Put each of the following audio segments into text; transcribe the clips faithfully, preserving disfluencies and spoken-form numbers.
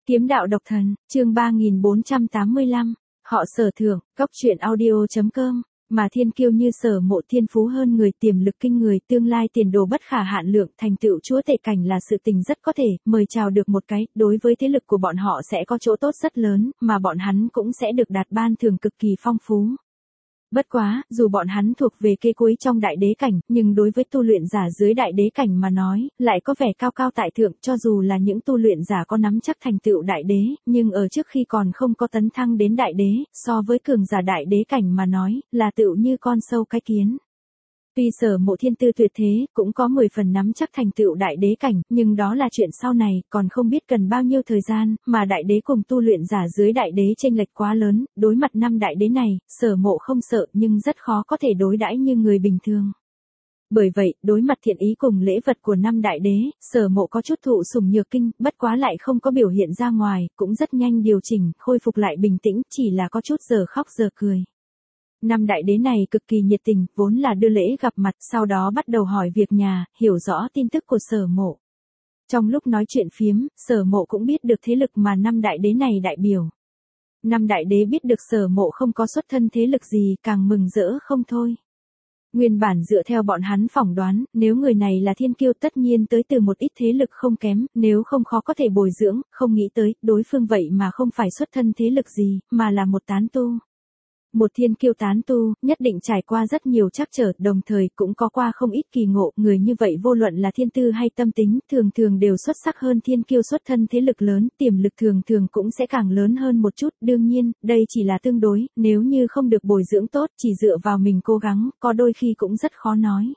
Kiếm đạo độc thần, chương ba nghìn bốn trăm tám mươi lăm, họ Sở thưởng, cóc truyện audio chấm com, mà thiên kiêu như Sở Mộ thiên phú hơn người, tiềm lực kinh người, tương lai tiền đồ bất khả hạn lượng, thành tựu chúa tể cảnh là sự tình rất có thể, mời chào được một cái, đối với thế lực của bọn họ sẽ có chỗ tốt rất lớn, mà bọn hắn cũng sẽ được đạt ban thưởng cực kỳ phong phú. Bất quá, dù bọn hắn thuộc về kê cuối trong đại đế cảnh, nhưng đối với tu luyện giả dưới đại đế cảnh mà nói, lại có vẻ cao cao tại thượng, cho dù là những tu luyện giả có nắm chắc thành tựu đại đế, nhưng ở trước khi còn không có tấn thăng đến đại đế, so với cường giả đại đế cảnh mà nói, là tựu như con sâu cái kiến. Tuy Sở Mộ thiên tư tuyệt thế, cũng có mười phần nắm chắc thành tựu đại đế cảnh, nhưng đó là chuyện sau này, còn không biết cần bao nhiêu thời gian, mà đại đế cùng tu luyện giả dưới đại đế chênh lệch quá lớn, đối mặt năm đại đế này, Sở Mộ không sợ nhưng rất khó có thể đối đãi như người bình thường. Bởi vậy, đối mặt thiện ý cùng lễ vật của năm đại đế, Sở Mộ có chút thụ sủng nhược kinh, bất quá lại không có biểu hiện ra ngoài, cũng rất nhanh điều chỉnh, khôi phục lại bình tĩnh, chỉ là có chút giờ khóc giờ cười. Năm đại đế này cực kỳ nhiệt tình, vốn là đưa lễ gặp mặt, sau đó bắt đầu hỏi việc nhà, hiểu rõ tin tức của Sở Mộ. Trong lúc nói chuyện phiếm, Sở Mộ cũng biết được thế lực mà năm đại đế này đại biểu. Năm đại đế biết được Sở Mộ không có xuất thân thế lực gì, càng mừng rỡ không thôi. Nguyên bản dựa theo bọn hắn phỏng đoán, nếu người này là thiên kiêu tất nhiên tới từ một ít thế lực không kém, nếu không khó có thể bồi dưỡng, không nghĩ tới, đối phương vậy mà không phải xuất thân thế lực gì, mà là một tán tu. Một thiên kiêu tán tu, nhất định trải qua rất nhiều trắc trở, đồng thời cũng có qua không ít kỳ ngộ, người như vậy vô luận là thiên tư hay tâm tính, thường thường đều xuất sắc hơn thiên kiêu xuất thân thế lực lớn, tiềm lực thường thường cũng sẽ càng lớn hơn một chút, đương nhiên, đây chỉ là tương đối, nếu như không được bồi dưỡng tốt, chỉ dựa vào mình cố gắng, có đôi khi cũng rất khó nói.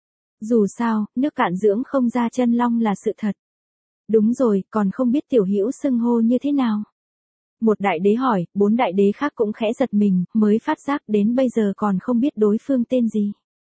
Dù sao, nước cạn dưỡng không ra chân long là sự thật. Đúng rồi, còn không biết tiểu hữu xưng hô như thế nào? Một đại đế hỏi, bốn đại đế khác cũng khẽ giật mình, mới phát giác đến bây giờ còn không biết đối phương tên gì.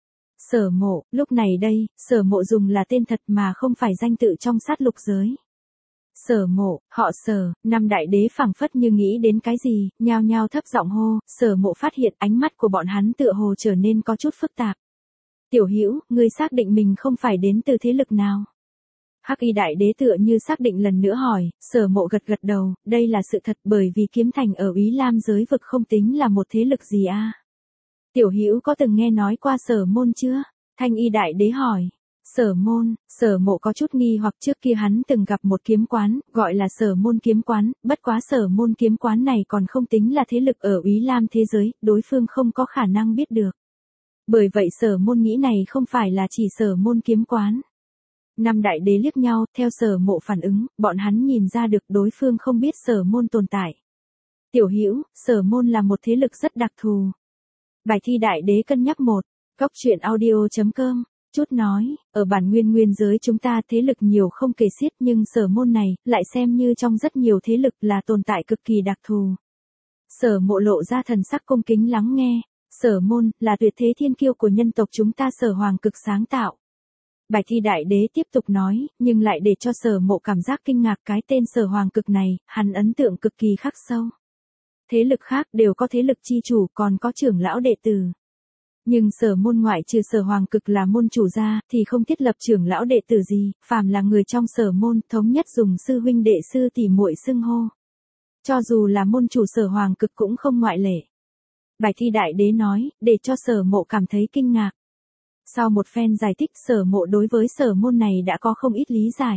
Sở Mộ, lúc này đây, Sở Mộ dùng là tên thật mà không phải danh tự trong sát lục giới. Sở Mộ, họ Sở, năm đại đế phảng phất như nghĩ đến cái gì, nhao nhao thấp giọng hô, Sở Mộ phát hiện ánh mắt của bọn hắn tựa hồ trở nên có chút phức tạp. Tiểu hữu, ngươi xác định mình không phải đến từ thế lực nào? Hắc Y đại đế tựa như xác định lần nữa hỏi, Sở Mộ gật gật đầu, đây là sự thật, bởi vì kiếm thành ở Úy Lam giới vực không tính là một thế lực gì a. Tiểu hữu có từng nghe nói qua Sở Môn chưa? Thanh Y đại đế hỏi. Sở Môn, Sở Mộ có chút nghi hoặc, trước kia hắn từng gặp một kiếm quán, gọi là Sở Môn kiếm quán, bất quá Sở Môn kiếm quán này còn không tính là thế lực ở Úy Lam thế giới, đối phương không có khả năng biết được. Bởi vậy Sở Môn nghĩ này không phải là chỉ Sở Môn kiếm quán. Năm đại đế liếc nhau, theo Sở Mộ phản ứng, bọn hắn nhìn ra được đối phương không biết Sở Môn tồn tại. Tiểu hữu, Sở Môn là một thế lực rất đặc thù. Bài thi đại đế cân nhắc một, cóc truyện audio chấm com, chút nói, ở bản nguyên nguyên giới chúng ta thế lực nhiều không kể xiết, nhưng Sở Môn này, lại xem như trong rất nhiều thế lực là tồn tại cực kỳ đặc thù. Sở Mộ lộ ra thần sắc cung kính lắng nghe, Sở Môn, là tuyệt thế thiên kiêu của nhân tộc chúng ta Sở Hoàng Cực sáng tạo. Bài thi đại đế tiếp tục nói, nhưng lại để cho Sở Mộ cảm giác kinh ngạc, cái tên Sở Hoàng Cực này, hắn ấn tượng cực kỳ khắc sâu. Thế lực khác đều có thế lực chi chủ, còn có trưởng lão đệ tử. Nhưng Sở Môn ngoại trừ Sở Hoàng Cực là môn chủ ra, thì không thiết lập trưởng lão đệ tử gì, phàm là người trong Sở Môn, thống nhất dùng sư huynh đệ sư tỷ muội xưng hô. Cho dù là môn chủ Sở Hoàng Cực cũng không ngoại lệ. Bài thi đại đế nói, để cho Sở Mộ cảm thấy kinh ngạc. Sau một phen giải thích, Sở Mộ đối với Sở Môn này đã có không ít lý giải.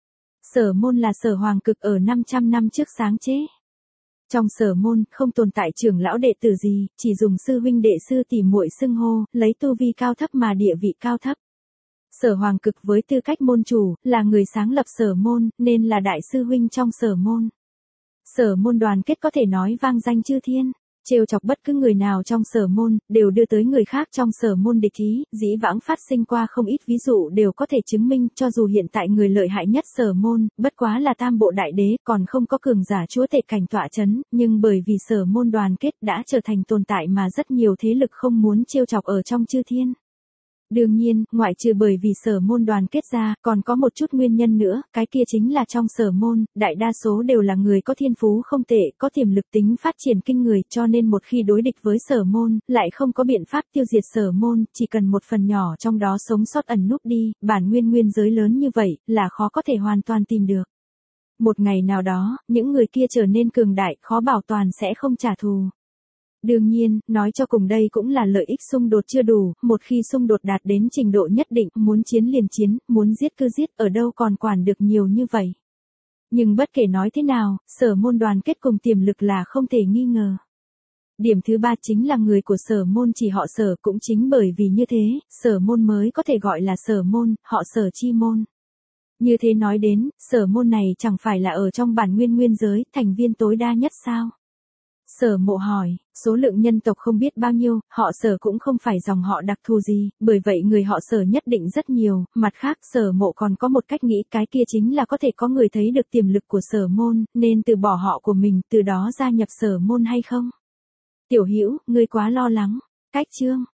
Sở Môn là Sở Hoàng Cực ở năm trăm năm trước sáng chế. Trong Sở Môn, không tồn tại trưởng lão đệ tử gì, chỉ dùng sư huynh đệ sư tỷ muội xưng hô, lấy tu vi cao thấp mà địa vị cao thấp. Sở Hoàng Cực với tư cách môn chủ, là người sáng lập Sở Môn, nên là đại sư huynh trong Sở Môn. Sở Môn đoàn kết có thể nói vang danh chư thiên. Trêu chọc bất cứ người nào trong Sở Môn, đều đưa tới người khác trong Sở Môn địch ý, dĩ vãng phát sinh qua không ít ví dụ đều có thể chứng minh, cho dù hiện tại người lợi hại nhất Sở Môn, bất quá là tam bộ đại đế, còn không có cường giả chúa tể cảnh tọa chấn, nhưng bởi vì Sở Môn đoàn kết đã trở thành tồn tại mà rất nhiều thế lực không muốn trêu chọc ở trong chư thiên. Đương nhiên, ngoại trừ bởi vì Sở Môn đoàn kết ra, còn có một chút nguyên nhân nữa, cái kia chính là trong Sở Môn, đại đa số đều là người có thiên phú không tệ, có tiềm lực tính phát triển kinh người, cho nên một khi đối địch với Sở Môn, lại không có biện pháp tiêu diệt Sở Môn, chỉ cần một phần nhỏ trong đó sống sót ẩn núp đi, bản nguyên nguyên giới lớn như vậy, là khó có thể hoàn toàn tìm được. Một ngày nào đó, những người kia trở nên cường đại, khó bảo toàn sẽ không trả thù. Đương nhiên, nói cho cùng đây cũng là lợi ích xung đột chưa đủ, một khi xung đột đạt đến trình độ nhất định, muốn chiến liền chiến, muốn giết cứ giết, ở đâu còn quản được nhiều như vậy. Nhưng bất kể nói thế nào, Sở Môn đoàn kết cùng tiềm lực là không thể nghi ngờ. Điểm thứ ba chính là người của Sở Môn chỉ họ Sở, cũng chính bởi vì như thế, Sở Môn mới có thể gọi là Sở Môn, họ Sở chi môn. Như thế nói đến, Sở Môn này chẳng phải là ở trong bản nguyên nguyên giới, thành viên tối đa nhất sao? Sở Mộ hỏi, số lượng nhân tộc không biết bao nhiêu, họ Sở cũng không phải dòng họ đặc thù gì, bởi vậy người họ Sở nhất định rất nhiều, mặt khác Sở Mộ còn có một cách nghĩ, cái kia chính là có thể có người thấy được tiềm lực của Sở Môn, nên từ bỏ họ của mình, từ đó gia nhập Sở Môn hay không? Tiểu Hữu, ngươi quá lo lắng. Cách chương